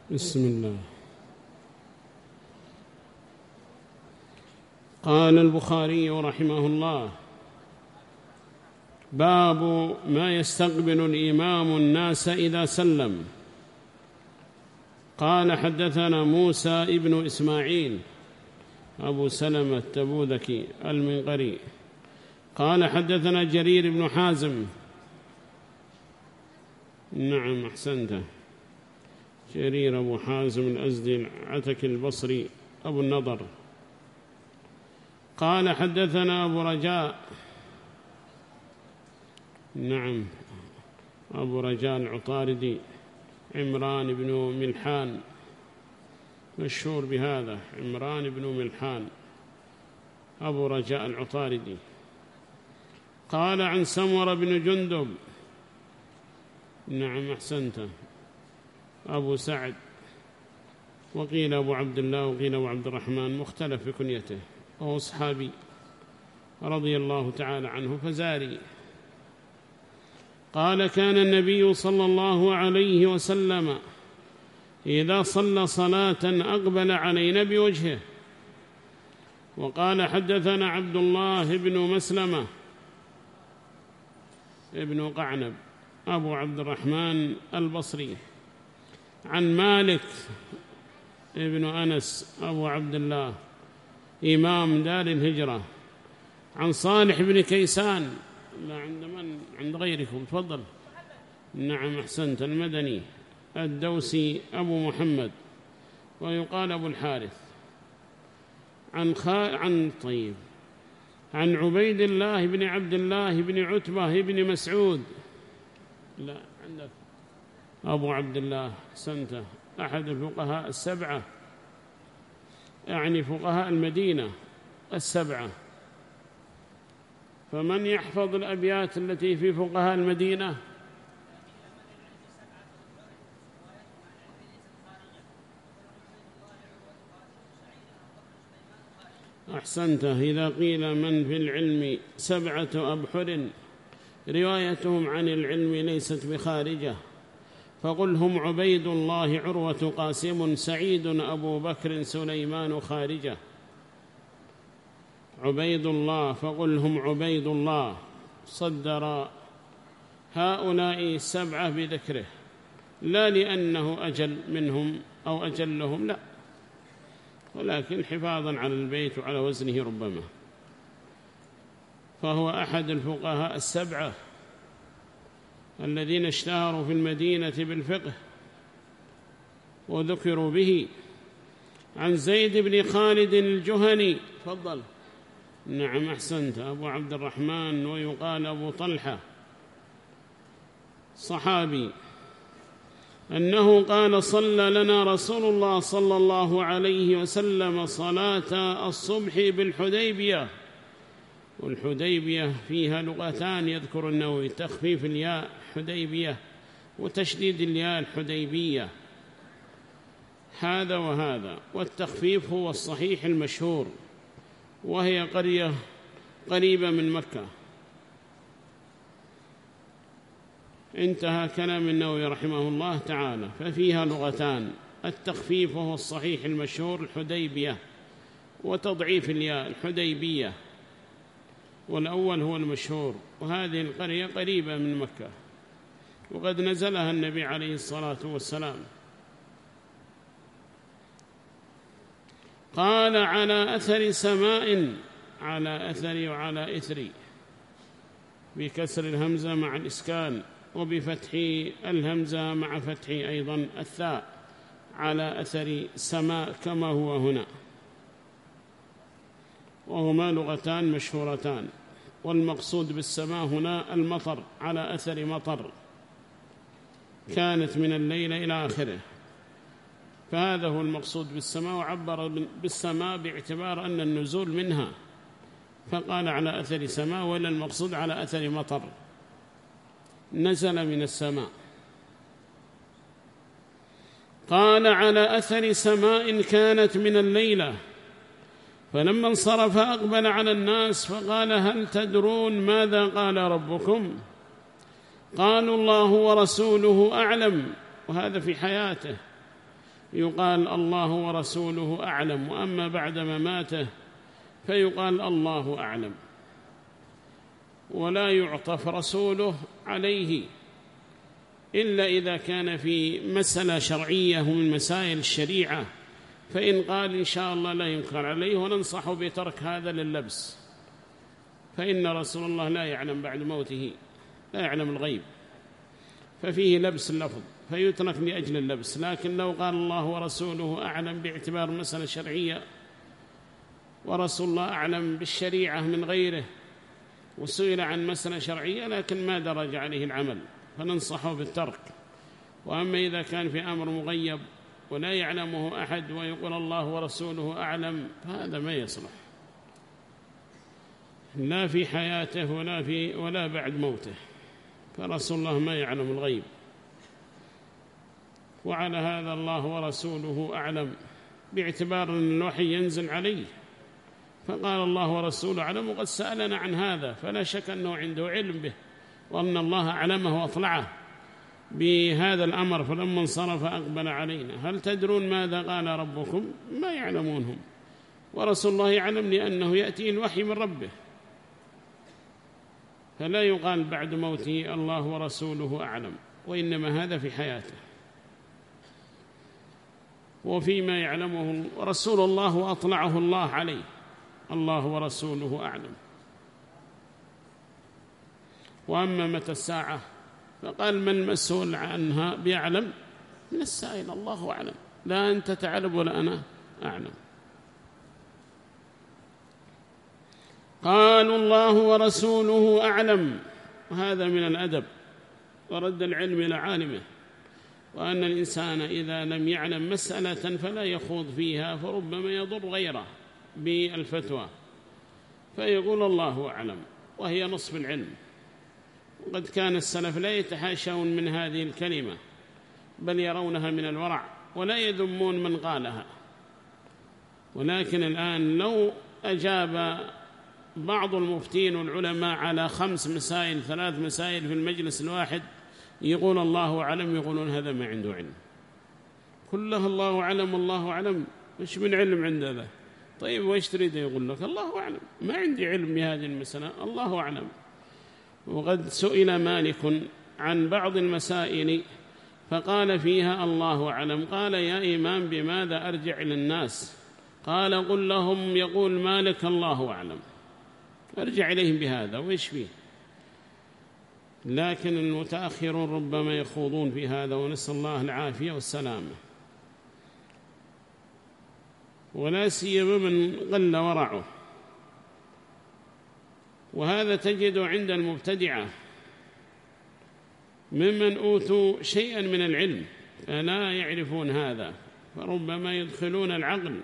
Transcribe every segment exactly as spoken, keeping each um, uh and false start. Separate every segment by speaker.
Speaker 1: بسم الله. قال البخاري رحمه الله: باب ما يستقبل الإمام الناس إذا سلم. قال: حدثنا موسى ابن إسماعيل أبو سلمة التبوذكي المنقري قال: حدثنا جرير بن حازم. نعم أحسنته، جرير أبو حازم الأزدي العتكي البصري أبو النضر. قال: حدثنا أبو رجاء. نعم أبو رجاء العطاردي عمران بن ملحان، مشهور بهذا، عمران بن ملحان أبو رجاء العطاردي. قال: عن سمرة بن جندب. نعم أحسنته، أبو سعد، وقيل أبو عبد الله وقيل أبو عبد الرحمن، مختلف في كنيته، وهو صحابي رضي الله تعالى عنه فزاري. قال: كان النبي صلى الله عليه وسلم إذا صلى صلاة أقبل علينا بوجهه. وقال: حدثنا عبد الله بن مسلمة ابن قعنب أبو عبد الرحمن البصري عن مالك ابن أنس أبو عبد الله إمام دار الهجرة عن صالح بن كيسان. لا، عند من؟ عند غيركم، تفضل. نعم أحسنت، المدني الدوسي أبو محمد، ويقال أبو الحارث. عن خا... عن طيب عن عبيد الله بن عبد الله بن عتبة بن مسعود. لا، عندك أبو عبد الله أحسنت، أحد الفقهاء السبعة، يعني فقهاء المدينة السبعة. فمن يحفظ الأبيات التي في فقهاء المدينة؟ أحسنته. إذا قيل من في العلم سبعة أبحر روايتهم عن العلم ليست بخارجة، فقل هم عبيد الله عروة قاسم سعيد أبو بكر سليمان خارجة. عبيد الله، فقل هم عبيد الله، صدر هؤلاء السبعة بذكره، لا لأنه أجل منهم أو أجلهم، لا، ولكن حفاظا على البيت وعلى وزنه ربما. فهو أحد الفقهاء السبعة الذين اشتهروا في المدينة بالفقه وذكروا به. عن زيد بن خالد الجهني، تفضل. نعم أحسنت، أبو عبد الرحمن ويقال أبو طلحة، صحابي، أنه قال: صلى لنا رسول الله صلى الله عليه وسلم صلاة الصبح بالحديبية. والحديبية فيها لغتان يذكر النووي: تخفيف الياء حديبية وتشديد الياء الحديبية، هذا وهذا، والتخفيف هو الصحيح المشهور، وهي قرية قريبة من مكة. انتهى كلام النووي رحمه الله تعالى. ففيها لغتان: التخفيف وهو الصحيح المشهور الحديبية، وتضعيف الياء الحديبية، والأول هو المشهور. وهذه القرية قريبة من مكة، وقد نزلها النبي عليه الصلاة والسلام. قال: على أثر سماء، على أثري وعلى إثري، بكسر الهمزة مع الإسكان، وبفتح الهمزة مع فتح أيضا الثاء، على أثر سماء كما هو هنا. وهما لغتان مشهورتان، والمقصود بالسماء هنا المطر، على أثر مطر كانت من الليل إلى آخره، فهذا هو المقصود بالسماء. وعبر بالسماء باعتبار أن النزول منها، فقال على أثر سماء، ولا المقصود على أثر مطر نزل من السماء. قال: على أثر سماء كانت من الليلة. فلما انصرف أقبل على الناس فقال: هل تدرون ماذا قال ربكم؟ قالوا: الله ورسوله أعلم. وهذا في حياته، يقال الله ورسوله أعلم، وأما بعد مماته فيقال الله أعلم، ولا يعطف رسوله عليه إلا إذا كان في مسألة شرعية من مسائل الشريعة، فإن قال إن شاء الله لا ينكر عليه، وننصح بترك هذا لللبس، فإن رسول الله لا يعلم بعد موته، لا يعلم الغيب، ففيه لبس اللفظ فيترك لأجل اللبس. لكن لو قال الله ورسوله أعلم باعتبار مسألة شرعية، ورسول الله أعلم بالشريعة من غيره، وسئل عن مسألة شرعية لكن ما درج عليه العمل، فننصحه بالترك. وأما إذا كان في أمر مغيب ولا يعلمه أحد ويقول الله ورسوله أعلم، فهذا ما يصلح لا في حياته ولا, في ولا بعد موته، فرسول الله ما يعلم الغيب. وعلى هذا الله ورسوله أعلم باعتبار أن الوحي ينزل عليه، فقال الله ورسوله أعلم، وقد سألنا عن هذا، فلا شك أنه عنده علم به، وأن الله أعلمه وأطلعه بهذا الأمر. فلما انصرف أقبل علينا، هل تدرون ماذا قال ربكم؟ ما يعلمونهم، ورسول الله يعلم لأنه يأتي الوحي من ربه، فلا يقال بعد موته الله ورسوله أعلم، وإنما هذا في حياته وفيما يعلمه رسول الله وأطلعه الله عليه، الله ورسوله أعلم. وأما متى الساعة فقال من المسؤول عنها بيعلم من السائل، الله أعلم، لا أنت تعلم ولا أنا أعلم. قالوا الله ورسوله أعلم، وهذا من الأدب ورد العلم إلى عالمه، وأن الإنسان إذا لم يعلم مسألة فلا يخوض فيها، فربما يضر غيره بالفتوى، فيقول الله أعلم، وهي نصف العلم. وقد كان السلف لا يتحاشون من هذه الكلمة، بل يرونها من الورع ولا يذمون من قالها. ولكن الآن لو أجاب بعض المفتين والعلماء على خمس مسائل ثلاث مسائل في المجلس الواحد يقول الله أعلم، يقولون هذا ما عنده علم، كله الله أعلم الله أعلم، مش من علم عند هذا. طيب وإيش تريد؟ يقول لك الله أعلم، ما عندي علم بهذه المسألة، الله أعلم. وقد سئل مالك عن بعض المسائل فقال فيها الله أعلم، قال يا إمام بماذا أرجع إلى الناس؟ قال قل لهم يقول مالك الله أعلم، أرجع إليهم بهذا، وإيش فيه؟ لكن المتأخرون ربما يخوضون في هذا، ونسأل الله العافية والسلامة، ولا سيما من قل ورعه. وهذا تجد عند المبتدعة ممن أوتوا شيئا من العلم فلا يعرفون هذا، فربما يدخلون العقل،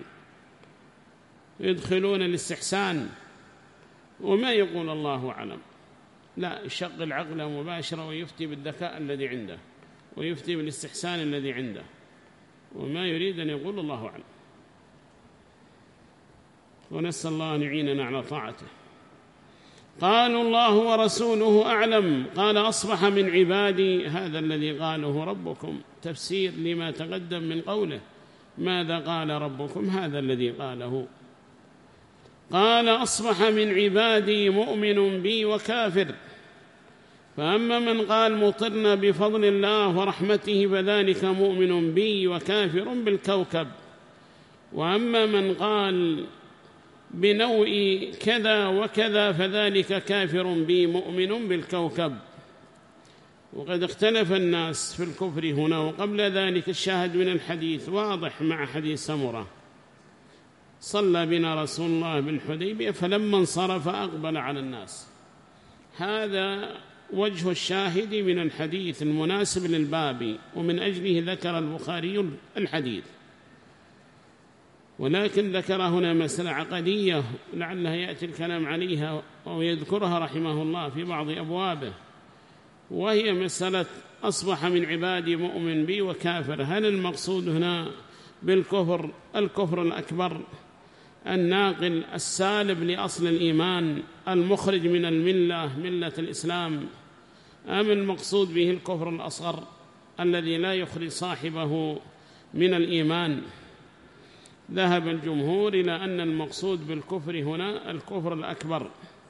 Speaker 1: يدخلون الاستحسان، وما يقول الله أعلم، لا، يشغل عقله مباشرة ويفتي بالذكاء الذي عنده، ويفتي بالاستحسان الذي عنده، وما يريد أن يقول الله أعلم. ونسأل الله أن يعيننا على طاعته. قالوا الله ورسوله أعلم، قال أصبح من عبادي، هذا الذي قاله ربكم، تفسير لما تقدم من قوله ماذا قال ربكم، هذا الذي قاله. قال أصبح من عبادي مؤمن بي وكافر، فأما من قال مطرنا بفضل الله ورحمته فذلك مؤمن بي وكافر بالكوكب، وأما من قال بنوء كذا وكذا فذلك كافر بي مؤمن بالكوكب. وقد اختلف الناس في الكفر هنا، وقبل ذلك الشاهد من الحديث واضح مع حديث سمرة، صلى بنا رسول الله بالحديبية فلما انصرف أقبل على الناس، هذا وجه الشاهد من الحديث المناسب للباب، ومن أجله ذكر البخاري الحديث. ولكن ذكر هنا مسألة عقدية لعلها يأتي الكلام عليها أو يذكرها رحمه الله في بعض أبوابه، وهي مسألة أصبح من عبادي مؤمن بي وكافر. هل المقصود هنا بالكفر الكفر الأكبر الناقل السالب لأصل الإيمان المخرج من الملة ملة الإسلام، أم المقصود به الكفر الأصغر الذي لا يخرج صاحبه من الإيمان. ذهب الجمهور إلى أن المقصود بالكفر هنا الكفر الأكبر،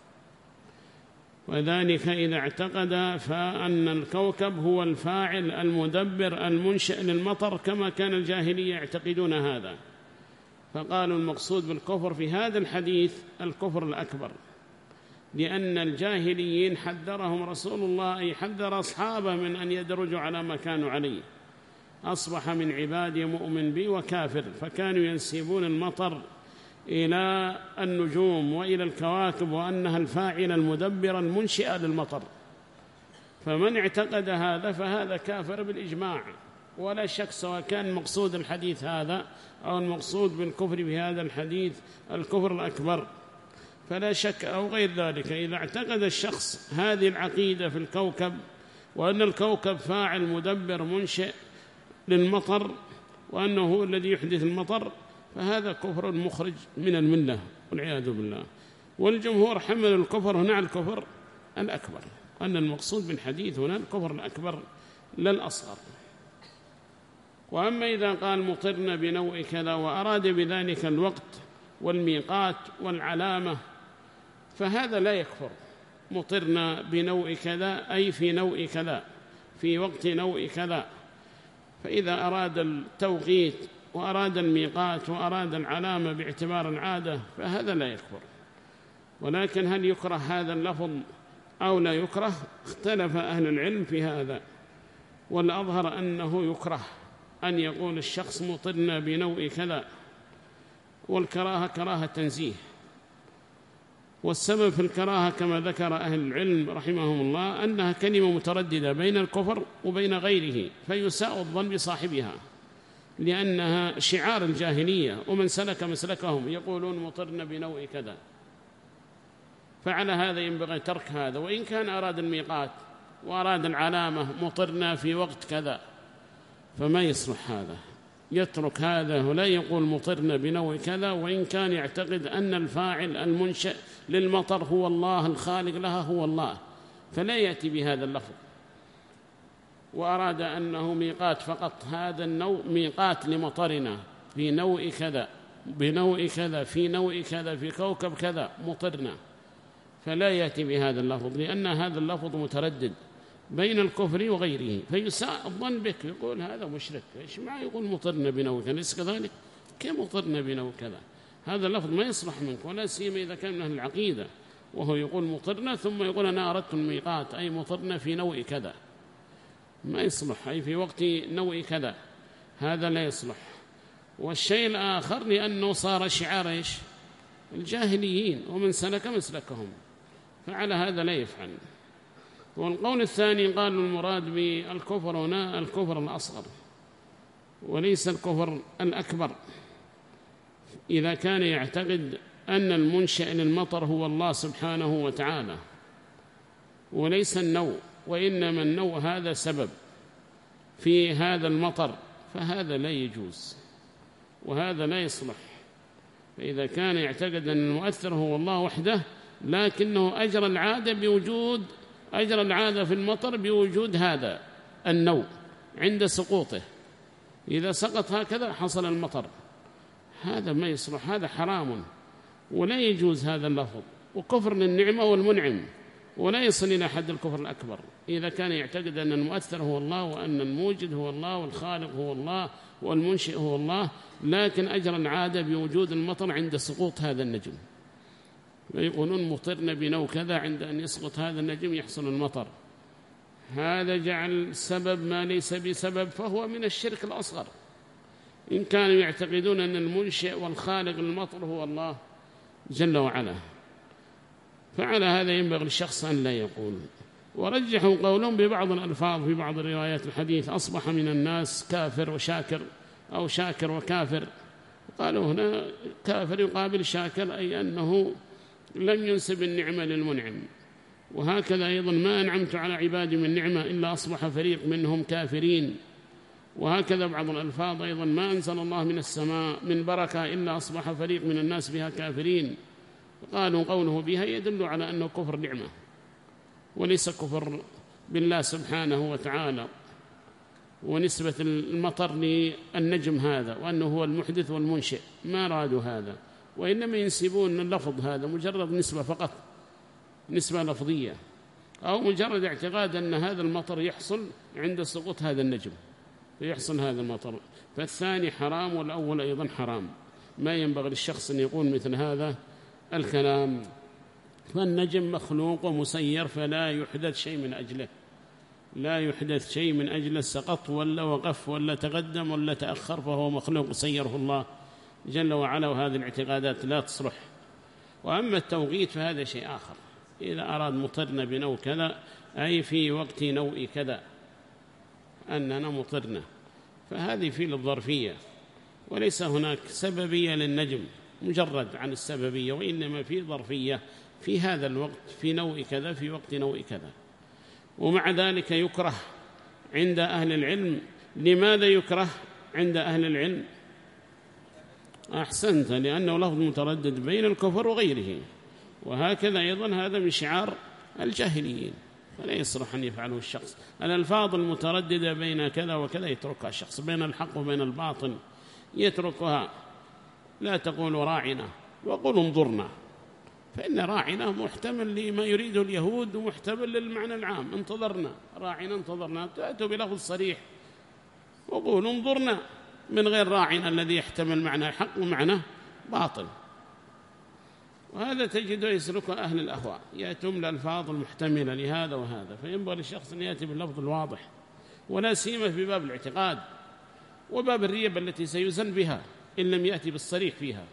Speaker 1: وذلك إذا اعتقد فأن الكوكب هو الفاعل المدبر المنشئ للمطر كما كان الجاهلية يعتقدون هذا، فقالوا المقصود بالكفر في هذا الحديث الكفر الأكبر، لأن الجاهليين حذرهم رسول الله، أي حذر أصحابه من أن يدرجوا على ما كانوا عليه. أصبح من عبادي مؤمن بي وكافر، فكانوا ينسبون المطر إلى النجوم وإلى الكواكب وأنها الفاعل المدبر المنشئ للمطر، فمن اعتقد هذا فهذا كافر بالإجماع، ولا شك سواء كان مقصود الحديث هذا أو المقصود بالكفر بهذا الحديث الكفر الأكبر، فلا شك أو غير ذلك إذا اعتقد الشخص هذه العقيدة في الكوكب وأن الكوكب فاعل مدبر منشئ للمطر وأنه هو الذي يحدث المطر، فهذا كفر مخرج من الملة والعياذ بالله. والجمهور حمل الكفر هنا الكفر الأكبر، أن المقصود بالحديث هنا الكفر الأكبر لا الأصغر. وأما إذا قال مطرنا بنوع كذا وأراد بذلك الوقت والميقات والعلامة فهذا لا يكفر. مطرنا بنوع كذا أي في نوع كذا في وقت نوع كذا، فإذا أراد التوقيت وأراد الميقات وأراد العلامة باعتبار العادة فهذا لا يكفر. ولكن هل يكره هذا اللفظ أو لا يكره؟ اختلف أهل العلم في هذا، والأظهر أنه يكره أن يقول الشخص مطرنا بنوع كذا، والكراهة كراهة تنزيه. والسبب في الكراهة كما ذكر أهل العلم رحمهم الله أنها كلمة مترددة بين الكفر وبين غيره، فيساء الظن بصاحبها، لأنها شعار الجاهلية، ومن سلك مسلكهم يقولون مطرنا بنوع كذا، فعلى هذا ينبغي ترك هذا. وإن كان أراد الميقات وأراد العلامة مطرنا في وقت كذا فما يصلح هذا، يترك هذا ولا يقول مطرنا بنوع كذا، وإن كان يعتقد أن الفاعل المنشأ للمطر هو الله، الخالق لها هو الله، فلا يأتي بهذا اللفظ. وأراد أنه ميقات فقط، هذا النوع ميقات لمطرنا في نوع كذا بنوع كذا في نوع كذا في كوكب كذا مطرنا، فلا يأتي بهذا اللفظ، لأن هذا اللفظ متردد بين الكفر وغيره، فيساء الظن بك، يقول هذا مشرك، إيش ما يقول مطرنا بنوع كذا، ليس كذلك؟ كيف مطرنا بنوع كذا؟ هذا اللفظ ما يصلح منك، ولا سيما إذا كان من أهل العقيدة، وهو يقول مطرنا ثم يقول أنا أردت الميقات أي مطرنا في نوع كذا، ما يصلح، أي في وقت نوع كذا، هذا لا يصلح. والشيء الآخر لأنه صار شعار إيش؟ الجاهليين، ومن سلك مسلكهم، فعلى هذا لا يفعل. والقول الثاني قالوا المراد بالكفر هنا الكفر الأصغر وليس الكفر الأكبر، إذا كان يعتقد أن المنشأ للمطر هو الله سبحانه وتعالى وليس النوع، وإنما النوع هذا سبب في هذا المطر، فهذا لا يجوز وهذا لا يصلح. فإذا كان يعتقد أن المؤثر هو الله وحده، لكنه أجرى العادة بوجود أجرى العادة في المطر بوجود هذا النوع عند سقوطه، إذا سقط هكذا حصل المطر، هذا ما يصلح، هذا حرام ولا يجوز هذا اللفظ، وكفر للنعمة والمنعم، ولا يصل إلى حد الكفر الأكبر إذا كان يعتقد أن المؤثر هو الله وأن الموجد هو الله والخالق هو الله والمنشئ هو الله، لكن أجرى العادة بوجود المطر عند سقوط هذا النجم، ويقولون مطرنا بنوع كذا، عند أن يسقط هذا النجم يحصل المطر، هذا جعل سبب ما ليس بسبب، فهو من الشرك الأصغر. إن كانوا يعتقدون أن المنشئ والخالق للمطر هو الله جل وعلا، فعلى هذا ينبغي الشخص أن لا يقول. ورجحوا قولهم ببعض الألفاظ في بعض الروايات الحديث أصبح من الناس كافر وشاكر أو شاكر وكافر، قالوا هنا كافر يقابل شاكر، أي أنه لم ينسب النعمة للمنعم. وهكذا أيضا ما أنعمت على عبادي من نعمة إلا أصبح فريق منهم كافرين. وهكذا بعض الألفاظ أيضا ما أنزل الله من السماء من بركة إلا أصبح فريق من الناس بها كافرين. قالوا قوله بها يدل على أنه كفر نعمة وليس كفر بالله سبحانه وتعالى. ونسبة المطر للنجم هذا وأنه هو المحدث والمنشئ، ما أرادوا هذا، وإنما ينسبون اللفظ هذا مجرد نسبة فقط، نسبة لفظية، أو مجرد اعتقاد أن هذا المطر يحصل عند سقوط هذا النجم فيحصل هذا المطر، فالثاني حرام والأول أيضا حرام. ما ينبغي للشخص أن يقول مثل هذا الكلام، فالنجم مخلوق ومسير فلا يحدث شيء من أجله، لا يحدث شيء من أجله، سقط ولا وقف ولا تقدم ولا تأخر، فهو مخلوق سيره الله جل وعلا، وهذه الاعتقادات لا تصلح. وأما التوقيت فهذا شيء آخر، إذا أراد مطرنا بنوء كذا أي في وقت نوء كذا أننا مطرنا، فهذه في الظرفية، وليس هناك سببية للنجم مجرد عن السببية، وإنما في ظرفية في هذا الوقت في نوء كذا في وقت نوء كذا. ومع ذلك يكره عند أهل العلم. لماذا يكره عند أهل العلم؟ أحسنت، لأنه لفظ متردد بين الكفر وغيره، وهكذا أيضا هذا من شعار الجاهليين، فلا يصلح أن يفعله الشخص. الألفاظ المترددة بين كذا وكذا يتركها الشخص، بين الحق وبين الباطل يتركها. لا تقول راعنا وقل انظرنا، فإن راعنا محتمل لما يريد اليهود ومحتمل للمعنى العام، انتظرنا، راعنا انتظرنا، تأتوا بلفظ صريح وقول انظرنا من غير راعنا الذي يحتمل معنى حق ومعنى باطل. وهذا تجد يسلك أهل الأهواء، يأتون الألفاظ المحتملة لهذا وهذا، فينبغي للشخص أن يأتي باللفظ الواضح، ولا سيما في باب الاعتقاد وباب الريبة التي سيزن بها إن لم يأتي بالصريح فيها.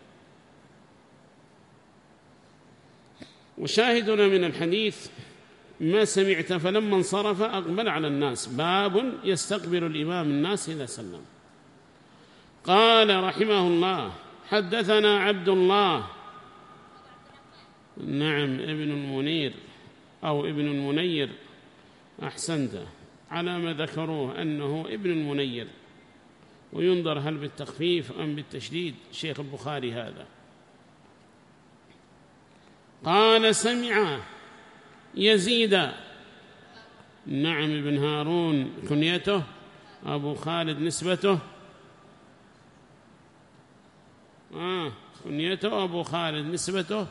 Speaker 1: وشاهدنا من الحديث ما سمعت فلما انصرف أقبل على الناس، باب يستقبل الإمام الناس إذا سلم. قال رحمه الله حدثنا عبد الله، نعم ابن المنير أو ابن المنير، أحسنت، على ما ذكروه أنه ابن المنير، وينظر هل بالتخفيف أم بالتشديد شيخ البخاري هذا. قال سمع يزيد، نعم ابن هارون كنيته، أبو خالد نسبته، آه كنيته أبو خالد نسبته،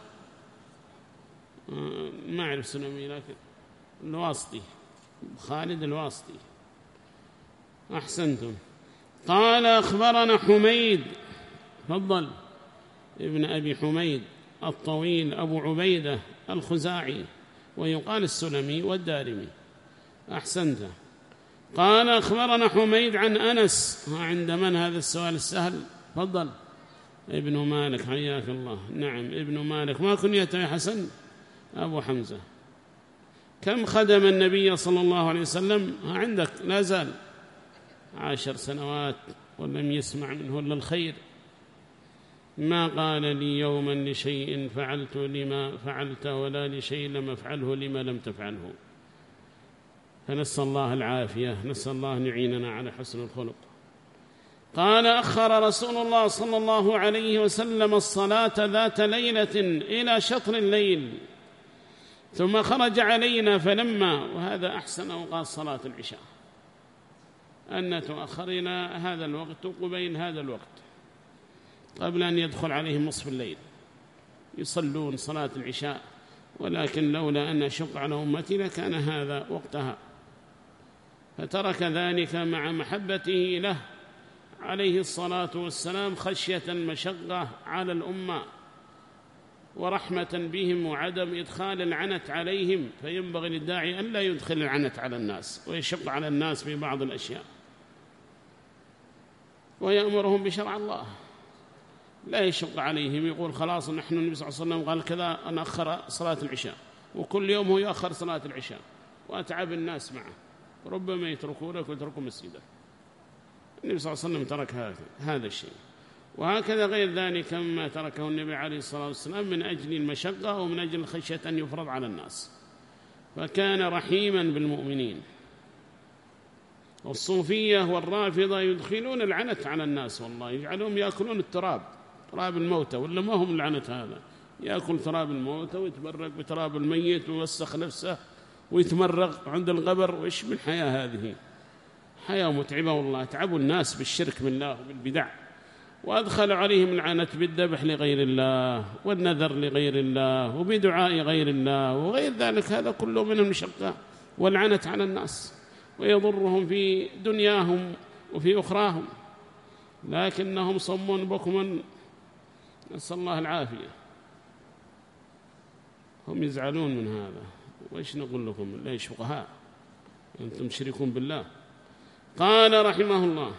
Speaker 1: آه ما أعرف سنمي لكن الواسطي، خالد الواسطي، أحسنتم. قال أخبرنا حميد، فضل ابن أبي حميد الطويل أبو عبيدة الخزاعي، ويقال السلمي والدارمي، أحسنت. قال أخبرنا حميد عن أنس، عند من هذا السؤال السهل؟ فضل ابن مالك، حياك الله، نعم ابن مالك. ما كنيته يا حسن؟ أبو حمزة. كم خدم النبي صلى الله عليه وسلم؟ عندك لا زال عشر سنوات ولم يسمع منه إلا الخير. ما قال لي يوما لشيء فعلت لما فعلت، ولا لشيء لم أفعله لما لم تفعله. فنسأل الله العافية، نسأل الله أن يعيننا على حسن الخلق. قال أخر رسول الله صلى الله عليه وسلم الصلاة ذات ليلة إلى شطر الليل، ثم خرج علينا فلما، وهذا أحسن أوقات صلاة العشاء، أن تؤخر إلى هذا الوقت قبيل هذا الوقت، قبل أن يدخل عليهم نصف الليل يصلون صلاة العشاء، ولكن لولا أن أشق على أمتي لكان هذا وقتها، فترك ذلك مع محبته له عليه الصلاة والسلام، خشية المشقة على الأمة ورحمة بهم وعدم إدخال العنت عليهم، فينبغي للداعي أن لا يدخل العنت على الناس ويشق على الناس في بعض الأشياء، ويأمرهم بشرع الله، لا يشق عليهم يقول خلاص نحن النبي صلى الله عليه وسلم قال كذا أنا أخر صلاة العشاء، وكل يوم هو يأخر صلاة العشاء وأتعب الناس معه، ربما يتركونك ويتركوا مسجده. النبي صلى الله عليه وسلم ترك هذا هذا الشيء، وهكذا غير ذلك مما تركه النبي عليه الصلاة والسلام من أجل المشقة ومن أجل خشية أن يفرض على الناس، فكان رحيما بالمؤمنين. والصوفية والرافضة يدخلون العنت على الناس، والله يجعلهم يأكلون التراب، تراب الموتى، ولا ما هم العنت هذا، يأكل تراب الموتى ويتبرق بتراب الميت ويوسخ نفسه ويتمرغ عند القبر، وإيش من حياة هذه؟ حياة متعبة والله، تعبوا الناس بالشرك بالله وبالبدع، وأدخلوا عليهم العنة بالذبح لغير الله والنذر لغير الله وبدعاء غير الله وغير ذلك. هذا كله من المشقة والعنة على الناس، ويضرهم في دنياهم وفي أخراهم، لكنهم صم بكم، نسأل الله العافية. هم يزعلون من هذا، وإيش نقول لكم؟ ليش فقهاء أنتم مشركون بالله. قال رحمه الله: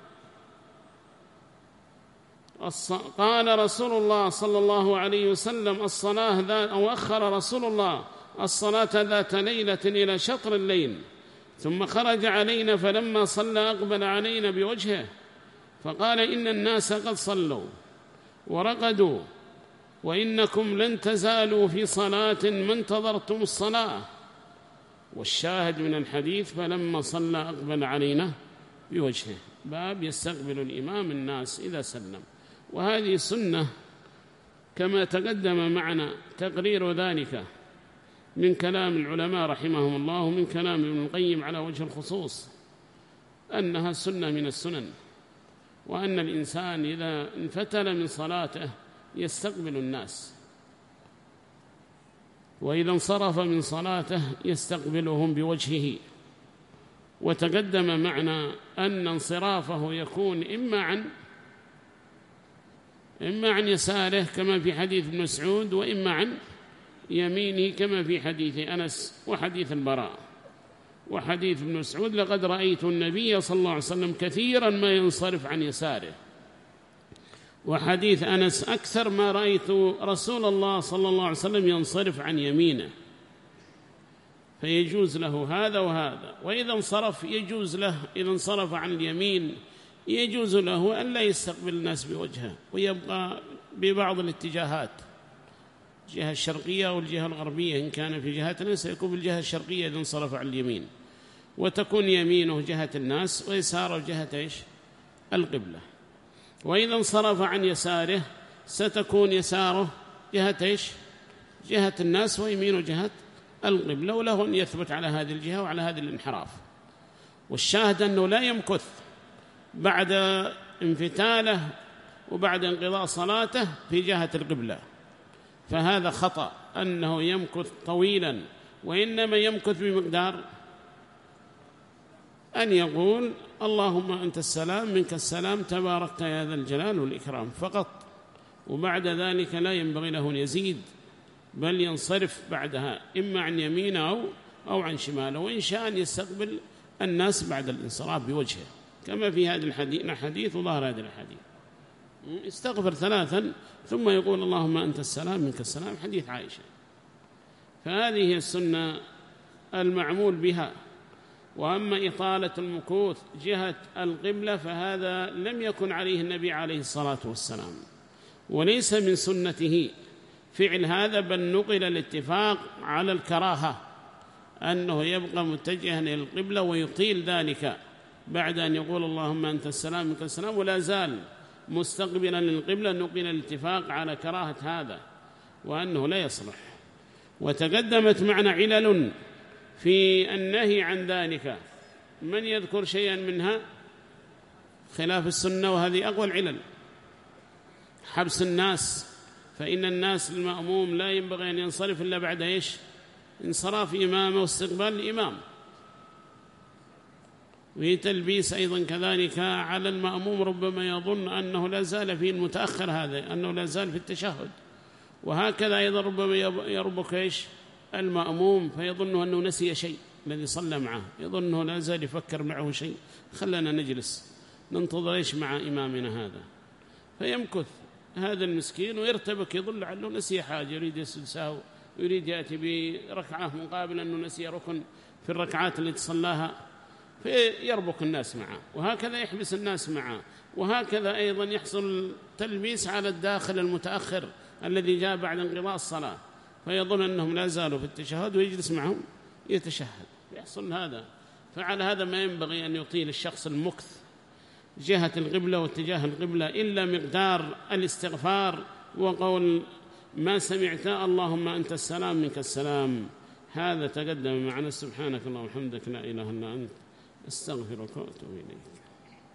Speaker 1: قال رسول الله صلى الله عليه وسلم: الصلاة ذات أو أخر رسول الله الصلاة ذات ليلة إلى شطر الليل، ثم خرج علينا فلما صلى أقبل علينا بوجهه فقال: إن الناس قد صلوا ورقدوا، وإنكم لن تزالوا في صلاة ما انتظرتم الصلاة. والشاهد من الحديث: فلما صلى أقبل علينا بوجهه، باب يستقبل الإمام الناس إذا سلم. وهذه سنة كما تقدم معنا تقرير ذلك من كلام العلماء رحمهم الله ومن كلام ابن القيم على وجه الخصوص، أنها سنة من السنن، وأن الإنسان إذا انفتل من صلاته يستقبل الناس، وإذا انصرف من صلاته يستقبلهم بوجهه. وتقدم معنا أن انصرافه يكون إما عن إما عن يساره كما في حديث ابن مسعود، وإما عن يمينه كما في حديث أنس وحديث البراء وحديث ابن مسعود: لقد رأيت النبي صلى الله عليه وسلم كثيرا ما ينصرف عن يساره. وحديث أنس: أكثر ما رأيت رسول الله صلى الله عليه وسلم ينصرف عن يمينه. فيجوز له هذا وهذا. وإذا انصرف يجوز له، إذا انصرف عن اليمين يجوز له أن لا يستقبل الناس بوجهه، ويبقى ببعض الاتجاهات، الجهة الشرقية والجهة الغربية. إن كان في جهتنا سيكون بالجهة الشرقية إذا انصرف عن اليمين، وتكون يمينه جهة الناس ويساره جهة إيش؟ القبلة. وإذا انصرف عن يساره ستكون يساره جهة إيش؟ جهة الناس، ويمينه جهة القبلة، وله أن يثبت على هذه الجهة وعلى هذا الانحراف. والشاهد أنه لا يمكث بعد انفتاله وبعد انقضاء صلاته في جهة القبلة، فهذا خطأ أنه يمكث طويلا، وإنما يمكث بمقدار أن يقول: اللهم أنت السلام منك السلام تباركت يا ذا الجلال والإكرام فقط. وبعد ذلك لا ينبغي له أن يزيد، بل ينصرف بعدها إما عن يمينه أو, أو عن شماله، وإن شاء أن يستقبل الناس بعد الانصراف بوجهه كما في هذا الحديث وظهر هذا الحديث. يستغفر ثلاثا ثم يقول: اللهم أنت السلام منك السلام، حديث عائشة. فهذه هي السنة المعمول بها. وأما إطالة المكوث جهة القبلة فهذا لم يكن عليه النبي عليه الصلاة والسلام، وليس من سنته فعل هذا، بل نقل الاتفاق على الكراهة، أنه يبقى متجها إلى القبلة ويطيل ذلك بعد أن يقول: اللهم أنت السلام منك السلام، ولا زال مستقبلا للقبلة. نقل الاتفاق على كراهة هذا وأنه لا يصلح. وتقدمت معنا علل في النهي عن ذلك، من يذكر شيئا منها خلاف السنة؟ وهذه أقوى العلل: حبس الناس، فإن الناس المأموم لا ينبغي أن ينصرف إلا بعد إيش؟ انصراف إمامه واستقبال الإمام. وتلبيس أيضا كذلك على المأموم، ربما يظن أنه لا زال في المتأخر هذا، أنه لا زال في التشهد، وهكذا أيضا ربما يربك إيش؟ المأموم فيظن أنه نسي شيء الذي صلى معه، يظن أنه لا زال يفكر معه شيء، خلنا نجلس ننتظر إيش مع إمامنا هذا، فيمكث هذا المسكين ويرتبك، يظن عنه نسي حاجة، يريد يسجد سهو ويريد يأتي بركعة مقابل أنه نسي ركن في الركعات التي صلاها، فيربك الناس معه، وهكذا يحبس الناس معه. وهكذا أيضا يحصل تلبيس على الداخل المتأخر الذي جاء بعد انقضاء الصلاة، فيظن أنهم لا زالوا في التشهد ويجلس معهم يتشهد، يحصل هذا. فعلى هذا ما ينبغي أن يطيل الشخص المكث جهة القبلة واتجاه القبلة إلا مقدار الاستغفار وقول ما سمعت اللهم أنت السلام منك السلام. هذا تقدم معنا. سبحانك اللهم وبحمدك لا إله إلا أنت أستغفرك وأتوب إليك.